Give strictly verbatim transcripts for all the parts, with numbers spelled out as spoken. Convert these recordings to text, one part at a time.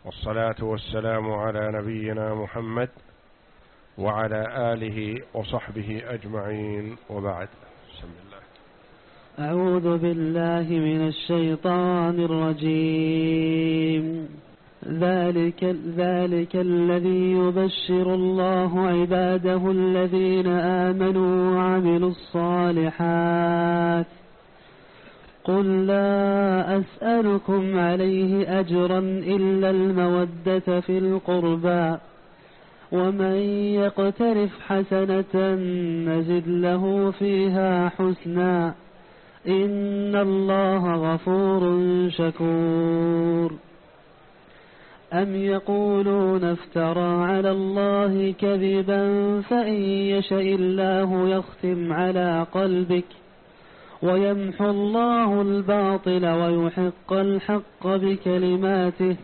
والصلاة والسلام على نبينا محمد وعلى آله وصحبه أجمعين، وبعد. بسم الله. أعوذ بالله من الشيطان الرجيم. ذلك, ذلك الذي يبشر الله عباده الذين آمنوا وعملوا الصالحات. قل لا أسألكم عليه أجرا إلا المودة في القربى، ومن يقترف حسنة نزد له فيها حسنا، إن الله غفور شكور. أم يقولون افترى على الله كذبا، فإن يشأ الله يختم على قلبك ويمحو الله الباطل ويحق الحق بكلماته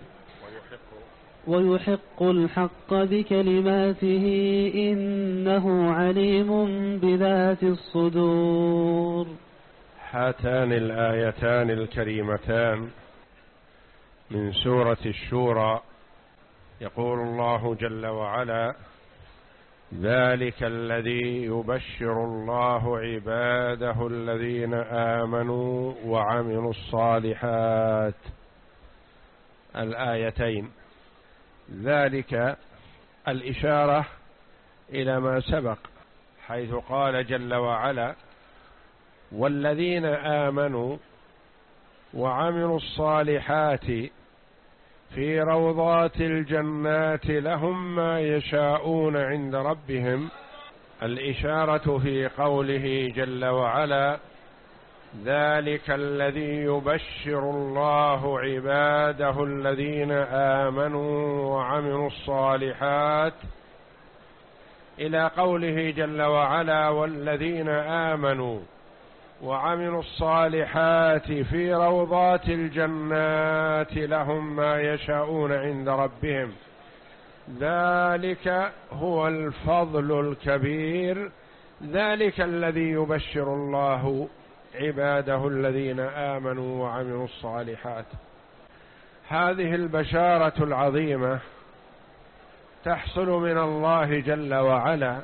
ويحق الحق بكلماته إنه عليم بذات الصدور. هاتان الآيتان الكريمتان من سورة الشورى، يقول الله جل وعلا: ذلك الذي يبشر الله عباده الذين آمنوا وعملوا الصالحات. الآيتين، ذلك الإشارة إلى ما سبق، حيث قال جل وعلا: والذين آمنوا وعملوا الصالحات في روضات الجنات لهم ما يشاءون عند ربهم. الإشارة في قوله جل وعلا: ذلك الذي يبشر الله عباده الذين آمنوا وعملوا الصالحات، إلى قوله جل وعلا: والذين آمنوا وعملوا الصالحات في روضات الجنات لهم ما يشاءون عند ربهم. ذلك هو الفضل الكبير، ذلك الذي يبشر الله عباده الذين آمنوا وعملوا الصالحات. هذه البشارة العظيمة تحصل من الله جل وعلا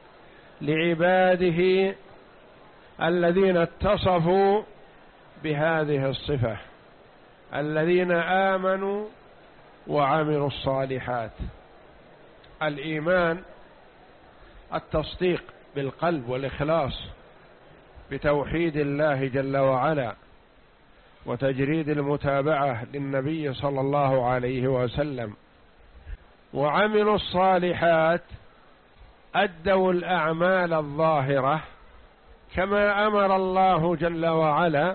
لعباده الذين اتصفوا بهذه الصفة، الذين آمنوا وعملوا الصالحات. الإيمان التصديق بالقلب والإخلاص بتوحيد الله جل وعلا، وتجريد المتابعة للنبي صلى الله عليه وسلم. وعملوا الصالحات أدوا الأعمال الظاهرة كما أمر الله جل وعلا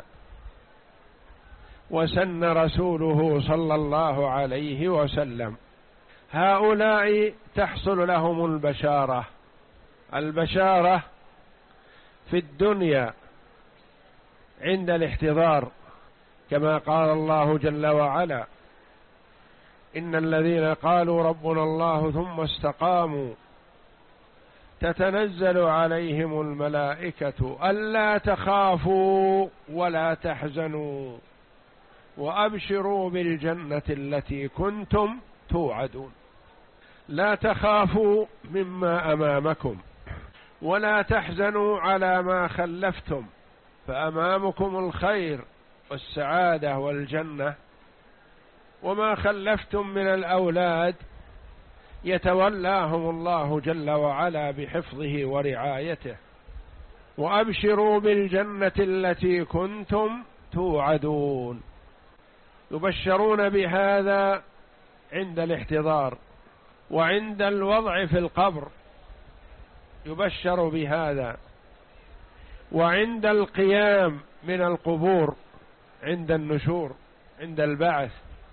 وسن رسوله صلى الله عليه وسلم. هؤلاء تحصل لهم البشارة، البشارة في الدنيا عند الاحتضار، كما قال الله جل وعلا: إن الذين قالوا ربنا الله ثم استقاموا تتنزل عليهم الملائكة ألا تخافوا ولا تحزنوا وأبشروا بالجنة التي كنتم توعدون. لا تخافوا مما أمامكم ولا تحزنوا على ما خلفتم، فأمامكم الخير والسعادة والجنة، وما خلفتم من الأولاد يتولاهم الله جل وعلا بحفظه ورعايته. وأبشروا بالجنة التي كنتم توعدون. يبشرون بهذا عند الاحتضار، وعند الوضع في القبر يبشر بهذا، وعند القيام من القبور، عند النشور، عند البعث.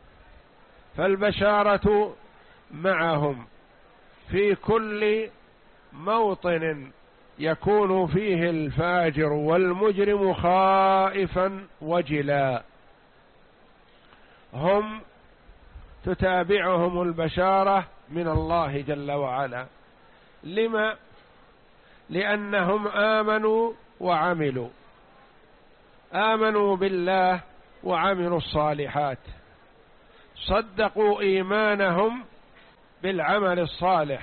فالبشارة معهم في كل موطن يكون فيه الفاجر والمجرم خائفا وجلا، هم تتابعهم البشارة من الله جل وعلا. لما؟ لأنهم آمنوا وعملوا، آمنوا بالله وعملوا الصالحات، صدقوا إيمانهم بالعمل الصالح.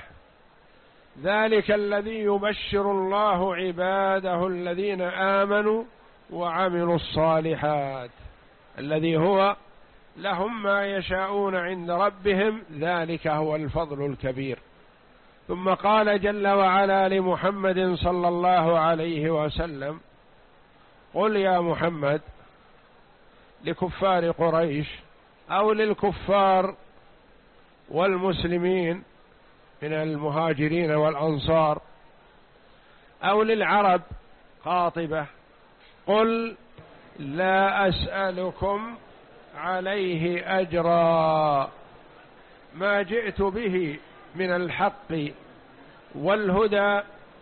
ذلك الذي يبشر الله عباده الذين آمنوا وعملوا الصالحات، الذي هو لهم ما يشاءون عند ربهم، ذلك هو الفضل الكبير. ثم قال جل وعلا لمحمد صلى الله عليه وسلم: قل يا محمد لكفار قريش أو للكفار والمسلمين من المهاجرين والأنصار أو للعرب قاطبة: قل لا أسألكم عليه أجرا، ما جئت به من الحق والهدى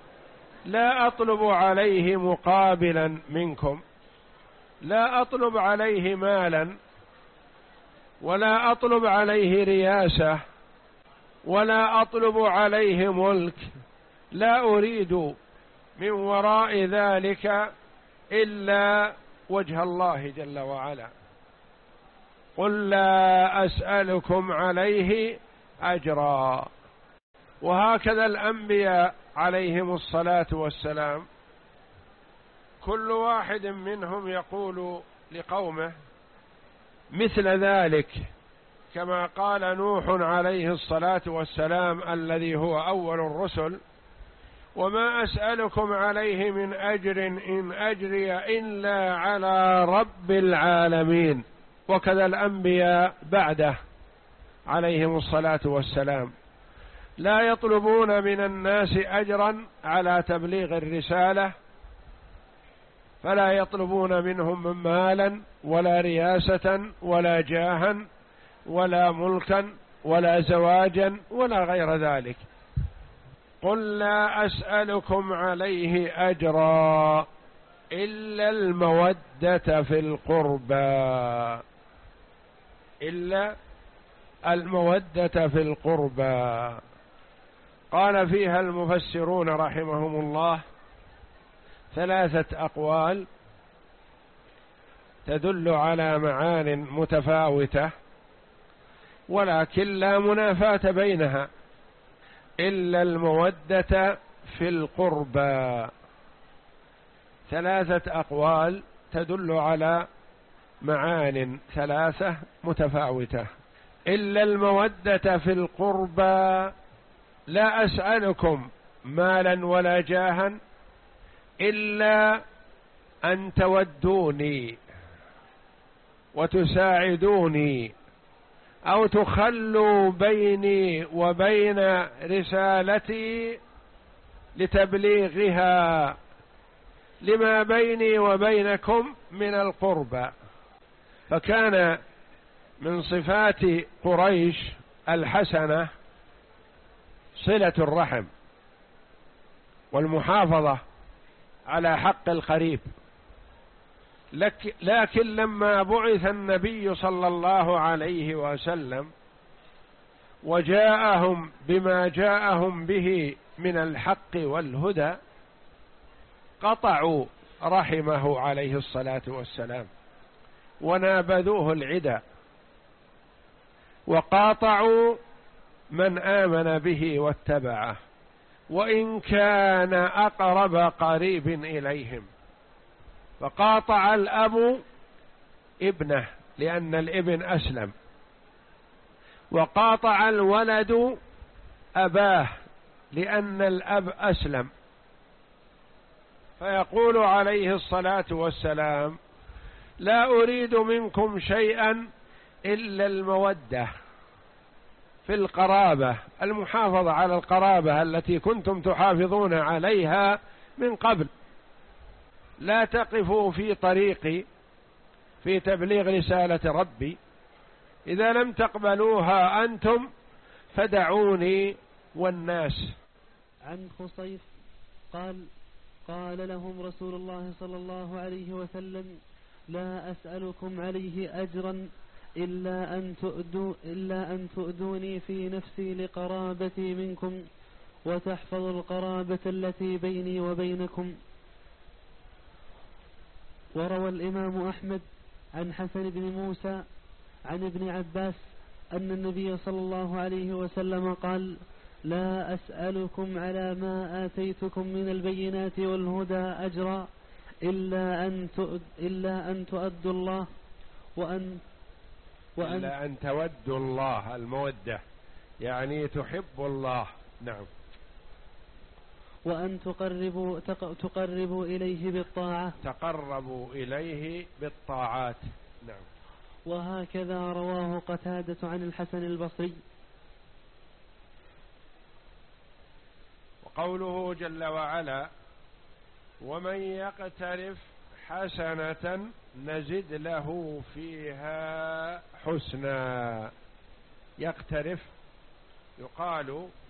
لا أطلب عليه مقابلا منكم، لا أطلب عليه مالا، ولا أطلب عليه رياسة، ولا أطلب عليه ملك، لا أريد من وراء ذلك إلا وجه الله جل وعلا. قل لا أسألكم عليه أجرا. وهكذا الأنبياء عليهم الصلاة والسلام كل واحد منهم يقول لقومه مثل ذلك، كما قال نوح عليه الصلاة والسلام الذي هو أول الرسل: وما أسألكم عليه من أجر إن أجري إلا على رب العالمين. وكذا الأنبياء بعده عليهم الصلاة والسلام لا يطلبون من الناس أجرا على تبليغ الرسالة، فلا يطلبون منهم مالا ولا رياسة ولا جاها ولا ملكا ولا زواجا ولا غير ذلك. قل لا أسألكم عليه أجرا إلا المودة في القربى، إلا المودة في القربى. قال فيها المفسرون رحمهم الله ثلاثة أقوال تدل على معان متفاوتة، ولكن لا منافاة بينها. إلا المودة في القربى، ثلاثة أقوال تدل على معان ثلاثة متفاوتة. إلا المودة في القربى، لا أسألكم مالا ولا جاها إلا أن تودوني وتساعدوني أو تخلوا بيني وبين رسالتي لتبليغها لما بيني وبينكم من القربى. فكان من صفات قريش الحسنة صلة الرحم والمحافظة على حق القريب. لكن لما بعث النبي صلى الله عليه وسلم وجاءهم بما جاءهم به من الحق والهدى قطعوا رحمه عليه الصلاة والسلام ونابذوه العدا، وقاطعوا من آمن به واتبعه وإن كان أقرب قريب إليهم. فقاطع الأب ابنه لأن الابن أسلم، وقاطع الولد أباه لأن الأب أسلم. فيقول عليه الصلاة والسلام: لا أريد منكم شيئا إلا المودة في القرابة، المحافظة على القرابة التي كنتم تحافظون عليها من قبل. لا تقفوا في طريقي في تبليغ رسالة ربي، إذا لم تقبلوها أنتم فدعوني والناس. عن خصيف قال: قال لهم رسول الله صلى الله عليه وسلم: لا أسألكم عليه أجرا إلا أن تؤدوا إلا أن تؤدوني في نفسي لقرابتي منكم وتحفظوا القرابة التي بيني وبينكم. وروى الإمام أحمد عن حسن بن موسى عن ابن عباس أن النبي صلى الله عليه وسلم قال: لا أسألكم على ما آتيتكم من البينات والهدى أجرا إلا أن إلا أن تؤدوا الله وأن وأن إلا أن تودوا الله، المودة يعني تحب الله. نعم. وأن تقربوا تقربوا إليه بالطاعة تقربوا إليه بالطاعات. نعم. وهكذا رواه قتادة عن الحسن البصري. وقوله جل وعلا: ومن يقترف حسنة نزد له فيها حسنا. يقترف يقال